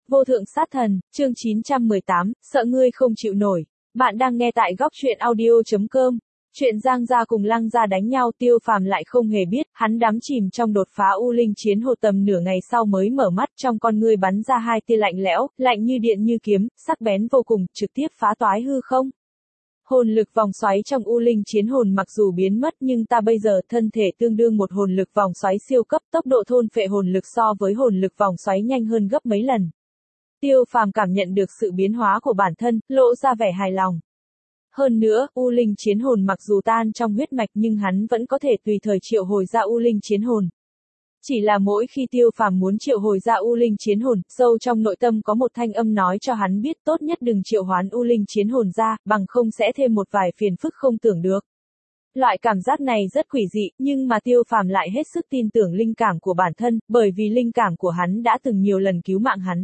Vô thượng sát thần, chương 918, sợ ngươi không chịu nổi. Bạn đang nghe tại góc truyện audio.com. Chuyện Giang Gia cùng Lăng Gia đánh nhau Tiêu Phàm lại không hề biết, hắn đắm chìm trong đột phá U Linh chiến hồ tầm nửa ngày sau mới mở mắt, trong con ngươi bắn ra hai tia lạnh lẽo, lạnh như điện như kiếm, sắc bén vô cùng, trực tiếp phá toái hư không. Hồn lực vòng xoáy trong U Linh chiến hồn mặc dù biến mất nhưng ta bây giờ thân thể tương đương một hồn lực vòng xoáy siêu cấp, tốc độ thôn phệ hồn lực so với hồn lực vòng xoáy nhanh hơn gấp mấy lần. Tiêu Phàm cảm nhận được sự biến hóa của bản thân, lộ ra vẻ hài lòng. Hơn nữa, U Linh chiến hồn mặc dù tan trong huyết mạch nhưng hắn vẫn có thể tùy thời triệu hồi ra U Linh chiến hồn. Chỉ là mỗi khi Tiêu Phàm muốn triệu hồi ra U Linh chiến hồn, sâu trong nội tâm có một thanh âm nói cho hắn biết tốt nhất đừng triệu hoán U Linh chiến hồn ra, bằng không sẽ thêm một vài phiền phức không tưởng được. Loại cảm giác này rất quỷ dị, nhưng mà Tiêu Phàm lại hết sức tin tưởng linh cảm của bản thân, bởi vì linh cảm của hắn đã từng nhiều lần cứu mạng hắn.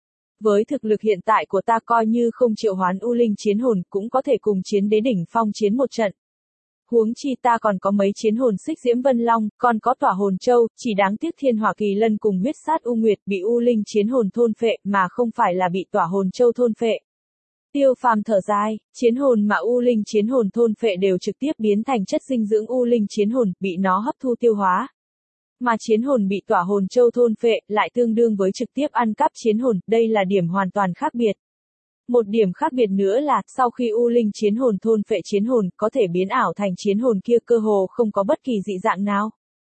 Với thực lực hiện tại của ta coi như không triệu hoán U Linh chiến hồn cũng có thể cùng chiến đế đỉnh phong chiến một trận. Huống chi ta còn có mấy chiến hồn xích diễm vân long, còn có tỏa hồn châu, chỉ đáng tiếc thiên hỏa kỳ lân cùng huyết sát u nguyệt bị U Linh chiến hồn thôn phệ mà không phải là bị tỏa hồn châu thôn phệ. Tiêu Phàm thở dài, chiến hồn mà U Linh chiến hồn thôn phệ đều trực tiếp biến thành chất dinh dưỡng U Linh chiến hồn, bị nó hấp thu tiêu hóa. Mà chiến hồn bị tỏa hồn châu thôn phệ lại tương đương với trực tiếp ăn cắp chiến hồn, đây là điểm hoàn toàn khác biệt. Một điểm khác biệt nữa là, sau khi U Linh chiến hồn thôn phệ chiến hồn, có thể biến ảo thành chiến hồn kia cơ hồ không có bất kỳ dị dạng nào.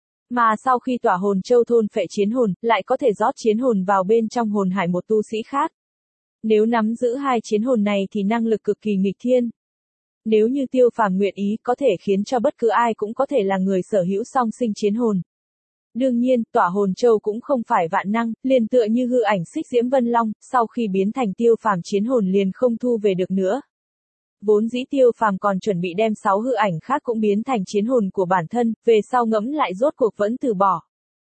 Mà sau khi tỏa hồn châu thôn phệ chiến hồn, lại có thể rót chiến hồn vào bên trong hồn hải một tu sĩ khác. Nếu nắm giữ hai chiến hồn này thì năng lực cực kỳ nghịch thiên. Nếu như Tiêu Phàm nguyện ý, có thể khiến cho bất cứ ai cũng có thể là người sở hữu song sinh chiến hồn. Đương nhiên, tỏa hồn châu cũng không phải vạn năng, liền tựa như hư ảnh xích diễm vân long, sau khi biến thành Tiêu Phàm chiến hồn liền không thu về được nữa. Vốn dĩ Tiêu Phàm còn chuẩn bị đem 6 hư ảnh khác cũng biến thành chiến hồn của bản thân, về sau ngẫm lại rốt cuộc vẫn từ bỏ.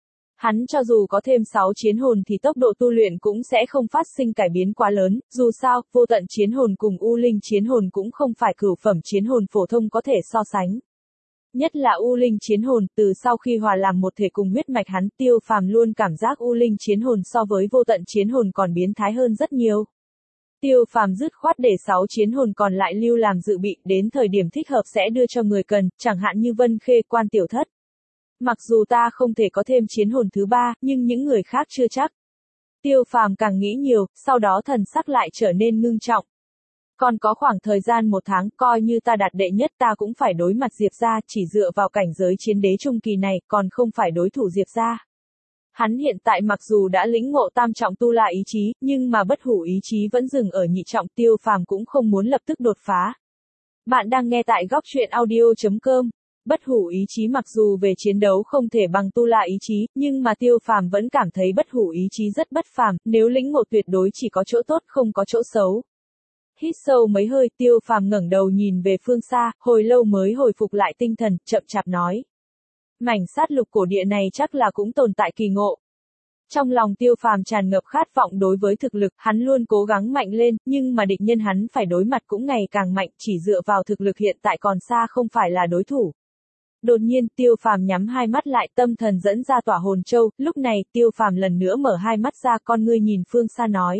Hắn cho dù có thêm 6 chiến hồn thì tốc độ tu luyện cũng sẽ không phát sinh cải biến quá lớn, dù sao, vô tận chiến hồn cùng U Linh chiến hồn cũng không phải cửu phẩm chiến hồn phổ thông có thể so sánh. Nhất là U Linh chiến hồn, từ sau khi hòa làm một thể cùng huyết mạch hắn, Tiêu Phàm luôn cảm giác U Linh chiến hồn so với vô tận chiến hồn còn biến thái hơn rất nhiều. Tiêu Phàm dứt khoát để 6 chiến hồn còn lại lưu làm dự bị, đến thời điểm thích hợp sẽ đưa cho người cần, chẳng hạn như Vân Khê, Quan Tiểu Thất. Mặc dù ta không thể có thêm chiến hồn thứ 3, nhưng những người khác chưa chắc. Tiêu Phàm càng nghĩ nhiều, sau đó thần sắc lại trở nên ngưng trọng. Còn có khoảng thời gian 1 tháng, coi như ta đạt đệ nhất ta cũng phải đối mặt Diệp gia, chỉ dựa vào cảnh giới chiến đế trung kỳ này, còn không phải đối thủ Diệp gia. Hắn hiện tại mặc dù đã lĩnh ngộ tam trọng tu la ý chí, nhưng mà bất hủ ý chí vẫn dừng ở nhị trọng, Tiêu Phàm cũng không muốn lập tức đột phá. Bạn đang nghe tại góc truyện audio.com. Bất hủ ý chí mặc dù về chiến đấu không thể bằng tu la ý chí, nhưng mà Tiêu Phàm vẫn cảm thấy bất hủ ý chí rất bất phàm, nếu lĩnh ngộ tuyệt đối chỉ có chỗ tốt không có chỗ xấu. Hít sâu mấy hơi, Tiêu Phàm ngẩng đầu nhìn về phương xa, hồi lâu mới hồi phục lại tinh thần, chậm chạp nói. Mảnh sát lục cổ địa này chắc là cũng tồn tại kỳ ngộ. Trong lòng Tiêu Phàm tràn ngập khát vọng đối với thực lực, hắn luôn cố gắng mạnh lên, nhưng mà địch nhân hắn phải đối mặt cũng ngày càng mạnh, chỉ dựa vào thực lực hiện tại còn xa không phải là đối thủ. Đột nhiên, Tiêu Phàm nhắm hai mắt lại, tâm thần dẫn ra tỏa hồn châu, lúc này, Tiêu Phàm lần nữa mở hai mắt ra, con ngươi nhìn phương xa nói.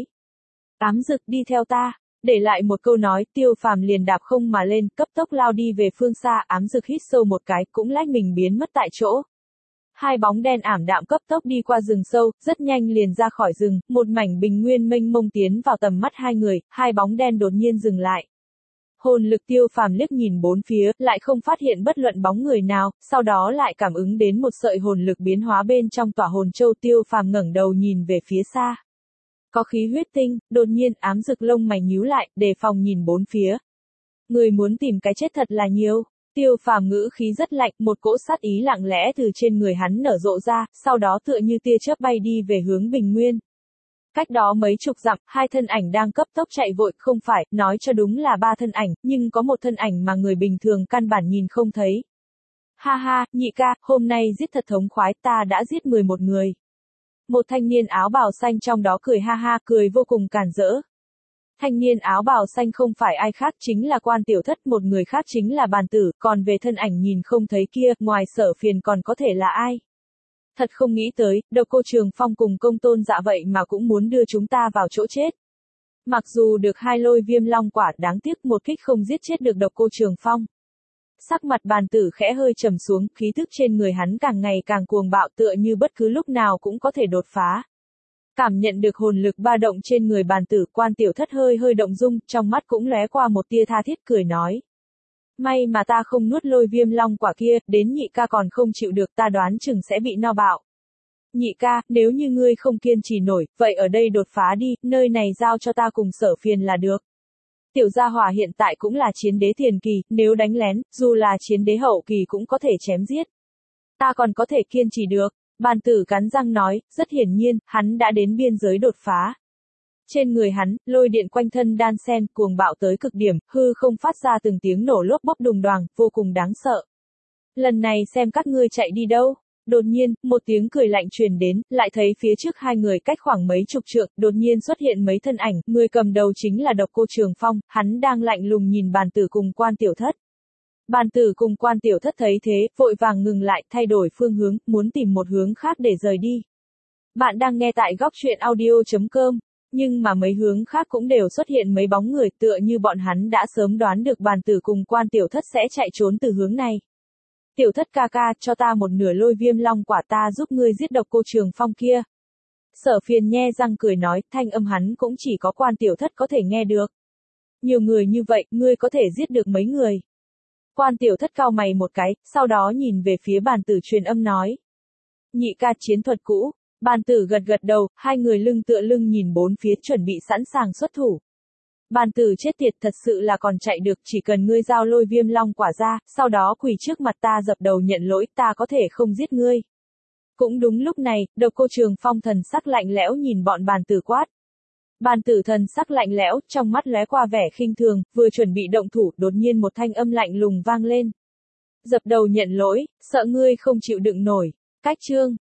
Ám Dực đi theo ta. Để lại một câu nói, Tiêu Phàm liền đạp không mà lên, cấp tốc lao đi về phương xa, Ám Dực hít sâu một cái, cũng lách mình biến mất tại chỗ. Hai bóng đen ảm đạm cấp tốc đi qua rừng sâu, rất nhanh liền ra khỏi rừng, một mảnh bình nguyên mênh mông tiến vào tầm mắt hai người, hai bóng đen đột nhiên dừng lại. Hồn lực Tiêu Phàm liếc nhìn bốn phía, lại không phát hiện bất luận bóng người nào, sau đó lại cảm ứng đến một sợi hồn lực biến hóa bên trong tỏa hồn châu, Tiêu Phàm ngẩng đầu nhìn về phía xa. Có khí huyết tinh, đột nhiên Ám Dực lông mày nhíu lại, đề phòng nhìn bốn phía. Người muốn tìm cái chết thật là nhiều. Tiêu Phàm ngữ khí rất lạnh, một cỗ sát ý lặng lẽ từ trên người hắn nở rộ ra, sau đó tựa như tia chớp bay đi về hướng bình nguyên. Cách đó mấy chục dặm, hai thân ảnh đang cấp tốc chạy vội, không phải, nói cho đúng là 3 thân ảnh, nhưng có một thân ảnh mà người bình thường căn bản nhìn không thấy. Ha ha, nhị ca, hôm nay giết thật thống khoái, ta đã giết 11 người. Một thanh niên áo bào xanh trong đó cười ha ha, cười vô cùng càn rỡ. Thanh niên áo bào xanh không phải ai khác chính là Quan Tiểu Thất, một người khác chính là Bàn Tử, còn về thân ảnh nhìn không thấy kia, ngoài Sở Phiền còn có thể là ai? Thật không nghĩ tới, Độc Cô Trường Phong cùng Công Tôn Dạ vậy mà cũng muốn đưa chúng ta vào chỗ chết. Mặc dù được 2 lôi viêm long quả, đáng tiếc một kích không giết chết được Độc Cô Trường Phong. Sắc mặt bàn tử khẽ hơi trầm xuống, khí tức trên người hắn càng ngày càng cuồng bạo, tựa như bất cứ lúc nào cũng có thể đột phá. Cảm nhận được hồn lực ba động trên người bàn tử, Quan Tiểu Thất hơi hơi động dung, trong mắt cũng lóe qua một tia tha thiết, cười nói. May mà ta không nuốt lôi viêm long quả kia, đến nhị ca còn không chịu được, ta đoán chừng sẽ bị no bạo. Nhị ca, nếu như ngươi không kiên trì nổi, vậy ở đây đột phá đi, nơi này giao cho ta cùng Sở Phiền là được. Tiểu gia hỏa hiện tại cũng là chiến đế tiền kỳ, nếu đánh lén, dù là chiến đế hậu kỳ cũng có thể chém giết. Ta còn có thể kiên trì được. Bàn tử cắn răng nói, rất hiển nhiên, hắn đã đến biên giới đột phá. Trên người hắn, lôi điện quanh thân đan sen, cuồng bạo tới cực điểm, hư không phát ra từng tiếng nổ lốp bốp đùng đoàng, vô cùng đáng sợ. Lần này xem các ngươi chạy đi đâu. Đột nhiên, một tiếng cười lạnh truyền đến, lại thấy phía trước hai người cách khoảng mấy chục trượng, đột nhiên xuất hiện mấy thân ảnh, người cầm đầu chính là Độc Cô Trường Phong, hắn đang lạnh lùng nhìn bàn tử cùng Quan Tiểu Thất. Bàn tử cùng Quan Tiểu Thất thấy thế, vội vàng ngừng lại, thay đổi phương hướng, muốn tìm một hướng khác để rời đi. Bạn đang nghe tại góc truyện audio.com, nhưng mà mấy hướng khác cũng đều xuất hiện mấy bóng người, tựa như bọn hắn đã sớm đoán được bàn tử cùng Quan Tiểu Thất sẽ chạy trốn từ hướng này. Tiểu Thất ca ca, cho ta một nửa lôi viêm long quả, ta giúp ngươi giết Độc Cô Trường Phong kia. Sở Phiền nhe răng cười nói, thanh âm hắn cũng chỉ có Quan Tiểu Thất có thể nghe được. Nhiều người như vậy, ngươi có thể giết được mấy người? Quan Tiểu Thất cau mày một cái, sau đó nhìn về phía bàn tử truyền âm nói. Nhị ca, chiến thuật cũ. Bàn tử gật gật đầu, hai người lưng tựa lưng nhìn bốn phía chuẩn bị sẵn sàng xuất thủ. Bàn tử chết tiệt, thật sự là còn chạy được, chỉ cần ngươi giao lôi viêm long quả ra, sau đó quỳ trước mặt ta dập đầu nhận lỗi, ta có thể không giết ngươi. Cũng đúng lúc này, Độc Cô Trường Phong thần sắc lạnh lẽo nhìn bọn bàn tử quát. Bàn tử thần sắc lạnh lẽo, trong mắt lóe qua vẻ khinh thường, vừa chuẩn bị động thủ, đột nhiên một thanh âm lạnh lùng vang lên. Dập đầu nhận lỗi, sợ ngươi không chịu đựng nổi. Cách chương